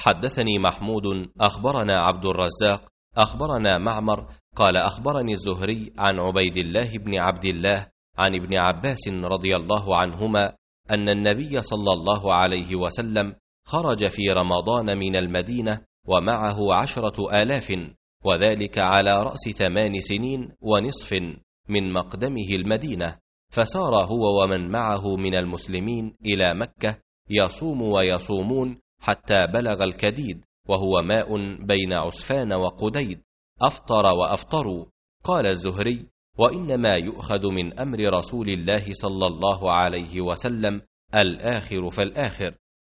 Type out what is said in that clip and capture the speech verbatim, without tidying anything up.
حدثني محمود أخبرنا عبد الرزاق أخبرنا معمر قال أخبرني الزهري عن عبيد الله بن عبد الله عن ابن عباس رضي الله عنهما أن النبي صلى الله عليه وسلم خرج في رمضان من المدينة ومعه عشرة آلاف، وذلك على رأس ثمان سنين ونصف من مقدمه المدينة، فسار هو ومن معه من المسلمين إلى مكة يصوم ويصومون حتى بلغ الكديد، وهو ماء بين عسفان وقديد، أفطر وأفطروا. قال الزهري: وإنما يؤخذ من أمر رسول الله صلى الله عليه وسلم الآخر فالآخر.